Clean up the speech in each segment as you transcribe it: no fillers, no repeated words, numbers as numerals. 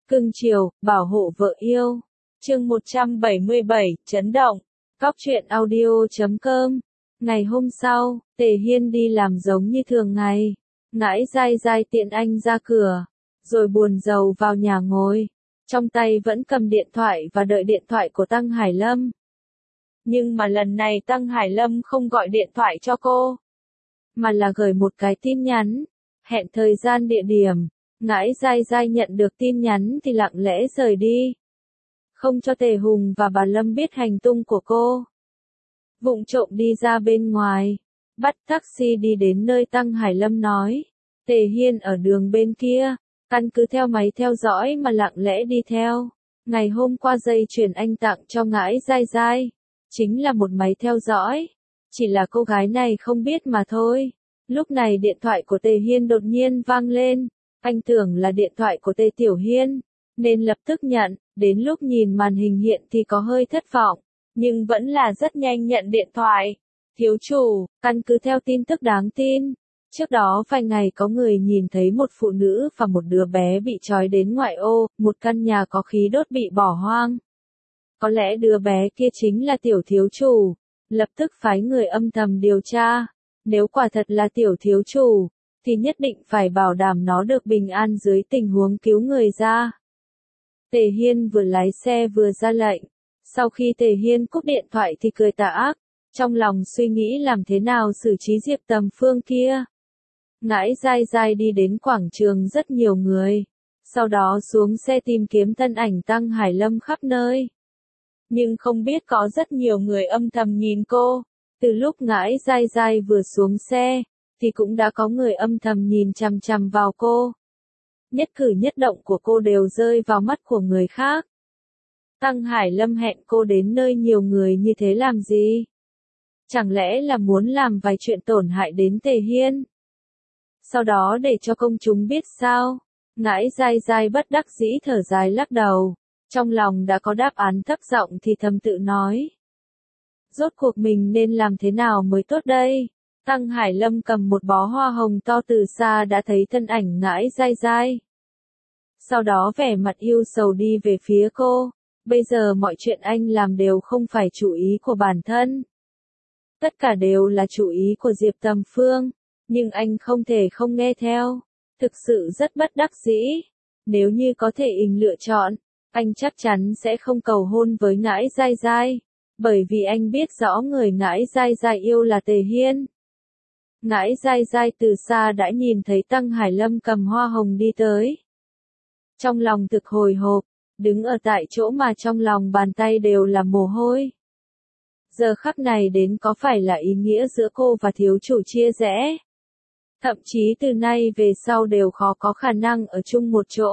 Cưng chiều, bảo hộ vợ yêu. Chương 177, chấn động. Cóc truyện audio.com. Ngày hôm sau, Tề Hiên đi làm giống như thường ngày. Ngãi dai dai tiện anh ra cửa, rồi buồn rầu vào nhà ngồi. Trong tay vẫn cầm điện thoại và đợi điện thoại của Tăng Hải Lâm. Nhưng mà lần này Tăng Hải Lâm không gọi điện thoại cho cô, mà là gửi một cái tin nhắn, hẹn thời gian địa điểm. Ngãi dai dai nhận được tin nhắn thì lặng lẽ rời đi, không cho Tề Hùng và bà Lâm biết hành tung của cô. Vụng trộm đi ra bên ngoài, bắt taxi đi đến nơi Tăng Hải Lâm nói. Tề Hiên ở đường bên kia, căn cứ theo máy theo dõi mà lặng lẽ đi theo. Ngày hôm qua dây chuyền anh tặng cho Ngãi dai dai, chính là một máy theo dõi. Chỉ là cô gái này không biết mà thôi. Lúc này điện thoại của Tề Hiên đột nhiên vang lên. Anh tưởng là điện thoại của Tề Tiểu Hiên, nên lập tức nhận. Đến lúc nhìn màn hình hiện thì có hơi thất vọng, nhưng vẫn là rất nhanh nhận điện thoại. Thiếu chủ, căn cứ theo tin tức đáng tin, trước đó vài ngày có người nhìn thấy một phụ nữ và một đứa bé bị trói đến ngoại ô, một căn nhà có khí đốt bị bỏ hoang. Có lẽ đứa bé kia chính là tiểu thiếu chủ. Lập tức phái người âm thầm điều tra. Nếu quả thật là tiểu thiếu chủ, thì nhất định phải bảo đảm nó được bình an dưới tình huống cứu người ra. Tề Hiên vừa lái xe vừa ra lệnh. Sau khi Tề Hiên cúp điện thoại thì cười tà ác, trong lòng suy nghĩ làm thế nào xử trí Diệp Tầm Phương kia. Ngãi dai dai đi đến quảng trường rất nhiều người, sau đó xuống xe tìm kiếm thân ảnh Tăng Hải Lâm khắp nơi. Nhưng không biết có rất nhiều người âm thầm nhìn cô. Từ lúc Ngãi dai dai vừa xuống xe, thì cũng đã có người âm thầm nhìn chằm chằm vào cô. Nhất cử nhất động của cô đều rơi vào mắt của người khác. Tăng Hải Lâm hẹn cô đến nơi nhiều người như thế làm gì? Chẳng lẽ là muốn làm vài chuyện tổn hại đến Tề Hiên? Sau đó để cho công chúng biết sao? Ngãi dai dai bất đắc dĩ thở dài lắc đầu. Trong lòng đã có đáp án thấp giọng thì thầm tự nói. Rốt cuộc mình nên làm thế nào mới tốt đây? Tăng Hải Lâm cầm một bó hoa hồng to từ xa đã thấy thân ảnh Ngãi dai dai. Sau đó vẻ mặt yêu sầu đi về phía cô. Bây giờ mọi chuyện anh làm đều không phải chủ ý của bản thân. Tất cả đều là chủ ý của Diệp Tầm Phương. Nhưng anh không thể không nghe theo. Thực sự rất bất đắc dĩ. Nếu như có thể lựa chọn, anh chắc chắn sẽ không cầu hôn với Ngãi dai dai. Bởi vì anh biết rõ người Ngãi dai dai yêu là Tề Hiên. Ngãi dai dai từ xa đã nhìn thấy Tăng Hải Lâm cầm hoa hồng đi tới. Trong lòng thực hồi hộp, đứng ở tại chỗ mà trong lòng bàn tay đều là mồ hôi. Giờ khắc này đến có phải là ý nghĩa giữa cô và thiếu chủ chia rẽ? Thậm chí từ nay về sau đều khó có khả năng ở chung một chỗ.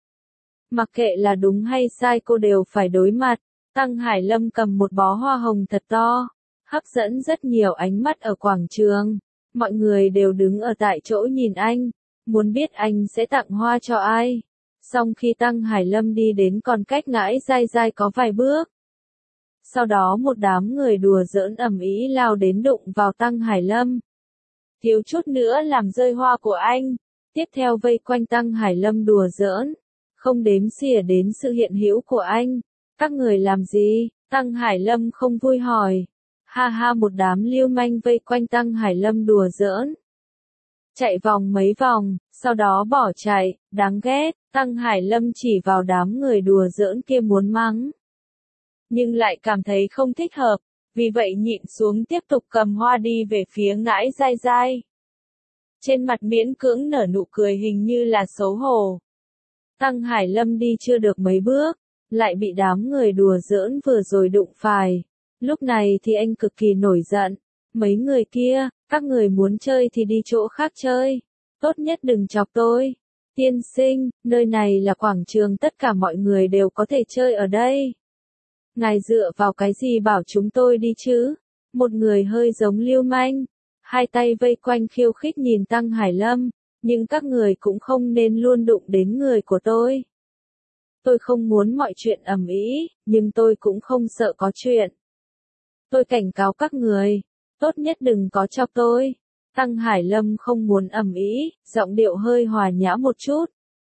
Mặc kệ là đúng hay sai cô đều phải đối mặt. Tăng Hải Lâm cầm một bó hoa hồng thật to, hấp dẫn rất nhiều ánh mắt ở quảng trường. Mọi người đều đứng ở tại chỗ nhìn anh, muốn biết anh sẽ tặng hoa cho ai. Xong khi Tăng Hải Lâm đi đến còn cách Ngãi dai dai có vài bước. Sau đó một đám người đùa giỡn ầm ĩ lao đến đụng vào Tăng Hải Lâm. Thiếu chút nữa làm rơi hoa của anh. Tiếp theo vây quanh Tăng Hải Lâm đùa giỡn, không đếm xỉa đến sự hiện hữu của anh. Các người làm gì? Tăng Hải Lâm không vui hỏi. Ha ha, một đám lưu manh vây quanh Tăng Hải Lâm đùa giỡn. Chạy vòng mấy vòng, sau đó bỏ chạy, đáng ghét. Tăng Hải Lâm chỉ vào đám người đùa giỡn kia muốn mắng. Nhưng lại cảm thấy không thích hợp, vì vậy nhịn xuống tiếp tục cầm hoa đi về phía Ngãi dai dai. Trên mặt miễn cưỡng nở nụ cười hình như là xấu hổ. Tăng Hải Lâm đi chưa được mấy bước, lại bị đám người đùa giỡn vừa rồi đụng phải. Lúc này thì anh cực kỳ nổi giận. Mấy người kia, các người muốn chơi thì đi chỗ khác chơi. Tốt nhất đừng chọc tôi. Tiên sinh, nơi này là quảng trường, tất cả mọi người đều có thể chơi ở đây. Ngài dựa vào cái gì bảo chúng tôi đi chứ? Một người hơi giống lưu manh, hai tay vây quanh khiêu khích nhìn Tăng Hải Lâm. Nhưng các người cũng không nên luôn đụng đến người của tôi. Tôi không muốn mọi chuyện ầm ĩ, nhưng tôi cũng không sợ có chuyện. Tôi cảnh cáo các người, tốt nhất đừng có chọc tôi. Tăng Hải Lâm không muốn ầm ĩ, giọng điệu hơi hòa nhã một chút.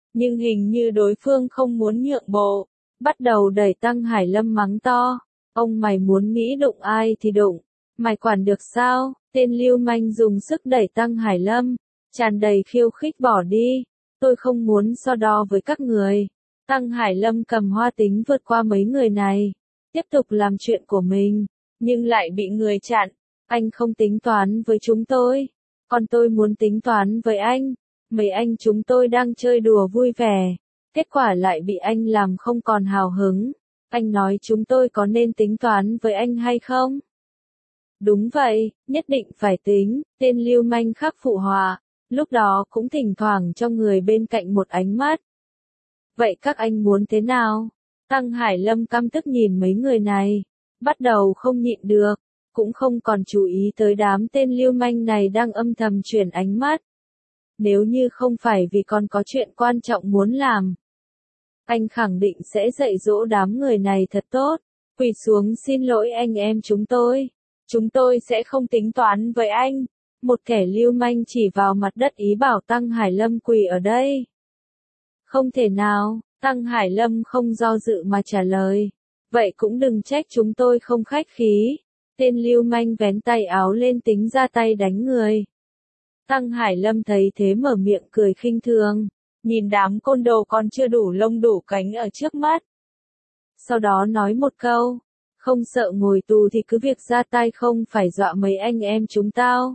nhưng hình như đối phương không muốn nhượng bộ, bắt đầu đẩy Tăng Hải Lâm mắng to. Ông mày muốn Mỹ đụng ai thì đụng, mày quản được sao? Tên lưu manh dùng sức đẩy Tăng Hải Lâm, tràn đầy khiêu khích bỏ đi. Tôi không muốn so đo với các người. Tăng Hải Lâm cầm hoa tính vượt qua mấy người này, tiếp tục làm chuyện của mình, nhưng lại bị người chặn. Anh không tính toán với chúng tôi, còn tôi muốn tính toán với anh. Mấy anh chúng tôi đang chơi đùa vui vẻ, kết quả lại bị anh làm không còn hào hứng. Anh nói chúng tôi có nên tính toán với anh hay không? Đúng vậy, nhất định phải tính, tên lưu manh khắc phụ họa, lúc đó cũng thỉnh thoảng cho người bên cạnh một ánh mắt. Vậy các anh muốn thế nào? Tăng Hải Lâm căm tức nhìn mấy người này, bắt đầu không nhịn được, cũng không còn chú ý tới đám tên lưu manh này đang âm thầm chuyển ánh mắt. Nếu như không phải vì còn có chuyện quan trọng muốn làm, anh khẳng định sẽ dạy dỗ đám người này thật tốt. Quỳ xuống xin lỗi anh em chúng tôi sẽ không tính toán với anh. Một kẻ lưu manh chỉ vào mặt đất ý bảo Tăng Hải Lâm quỳ ở đây. Không thể nào, Tăng Hải Lâm không do dự mà trả lời. Vậy cũng đừng trách chúng tôi không khách khí. Tên lưu manh vén tay áo lên tính ra tay đánh người. Tăng Hải Lâm thấy thế mở miệng cười khinh thường, nhìn đám côn đồ còn chưa đủ lông đủ cánh ở trước mắt. Sau đó nói một câu, không sợ ngồi tù thì cứ việc ra tay, không phải dọa mấy anh em chúng tao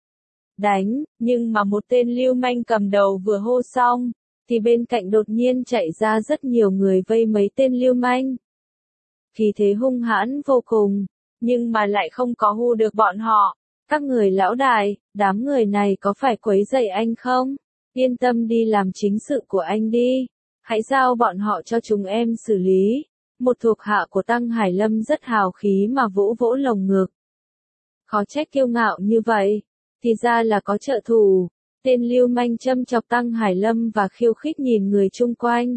đánh. Nhưng mà một tên lưu manh cầm đầu vừa hô xong, thì bên cạnh đột nhiên chạy ra rất nhiều người vây mấy tên lưu manh. Khí thế hung hãn vô cùng, nhưng mà lại không có hù được bọn họ. Các người lão đại, đám người này có phải quấy rầy anh không? Yên tâm đi làm chính sự của anh đi. Hãy giao bọn họ cho chúng em xử lý. Một thuộc hạ của Tăng Hải Lâm rất hào khí mà vỗ vỗ lồng ngực. Khó trách kiêu ngạo như vậy. Thì ra là có trợ thủ. Tên lưu manh châm chọc Tăng Hải Lâm và khiêu khích nhìn người chung quanh.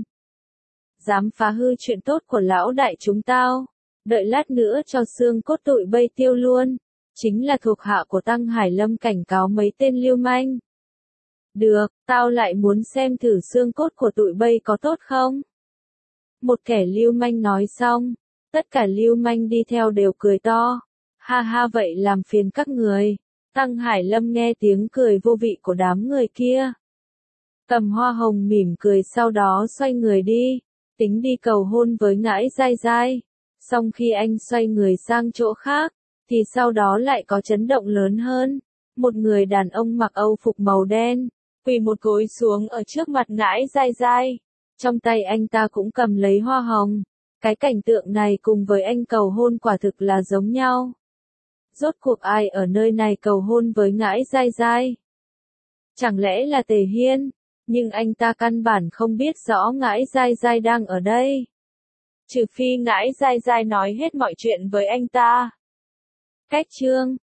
Dám phá hư chuyện tốt của lão đại chúng tao. Đợi lát nữa cho xương cốt tụi bây tiêu luôn. Chính là thuộc hạ của Tăng Hải Lâm cảnh cáo mấy tên lưu manh. Được, tao lại muốn xem thử xương cốt của tụi bây có tốt không? Một kẻ lưu manh nói xong, tất cả lưu manh đi theo đều cười to. Ha ha, vậy làm phiền các người. Tăng Hải Lâm nghe tiếng cười vô vị của đám người kia. Cầm hoa hồng mỉm cười, sau đó xoay người đi, tính đi cầu hôn với Ngãi Dai Dai. Xong khi anh xoay người sang chỗ khác, thì sau đó lại có chấn động lớn hơn. Một người đàn ông mặc âu phục màu đen, quỳ một gối xuống ở trước mặt Ngãi Dai Dai. Trong tay anh ta cũng cầm lấy hoa hồng. Cái cảnh tượng này cùng với anh cầu hôn quả thực là giống nhau. Rốt cuộc ai ở nơi này cầu hôn với Ngãi Dai Dai? Chẳng lẽ là Tề Hiên? Nhưng anh ta căn bản không biết rõ Ngãi Dai Dai đang ở đây. Trừ phi Ngãi Dai Dai nói hết mọi chuyện với anh ta. Cách chương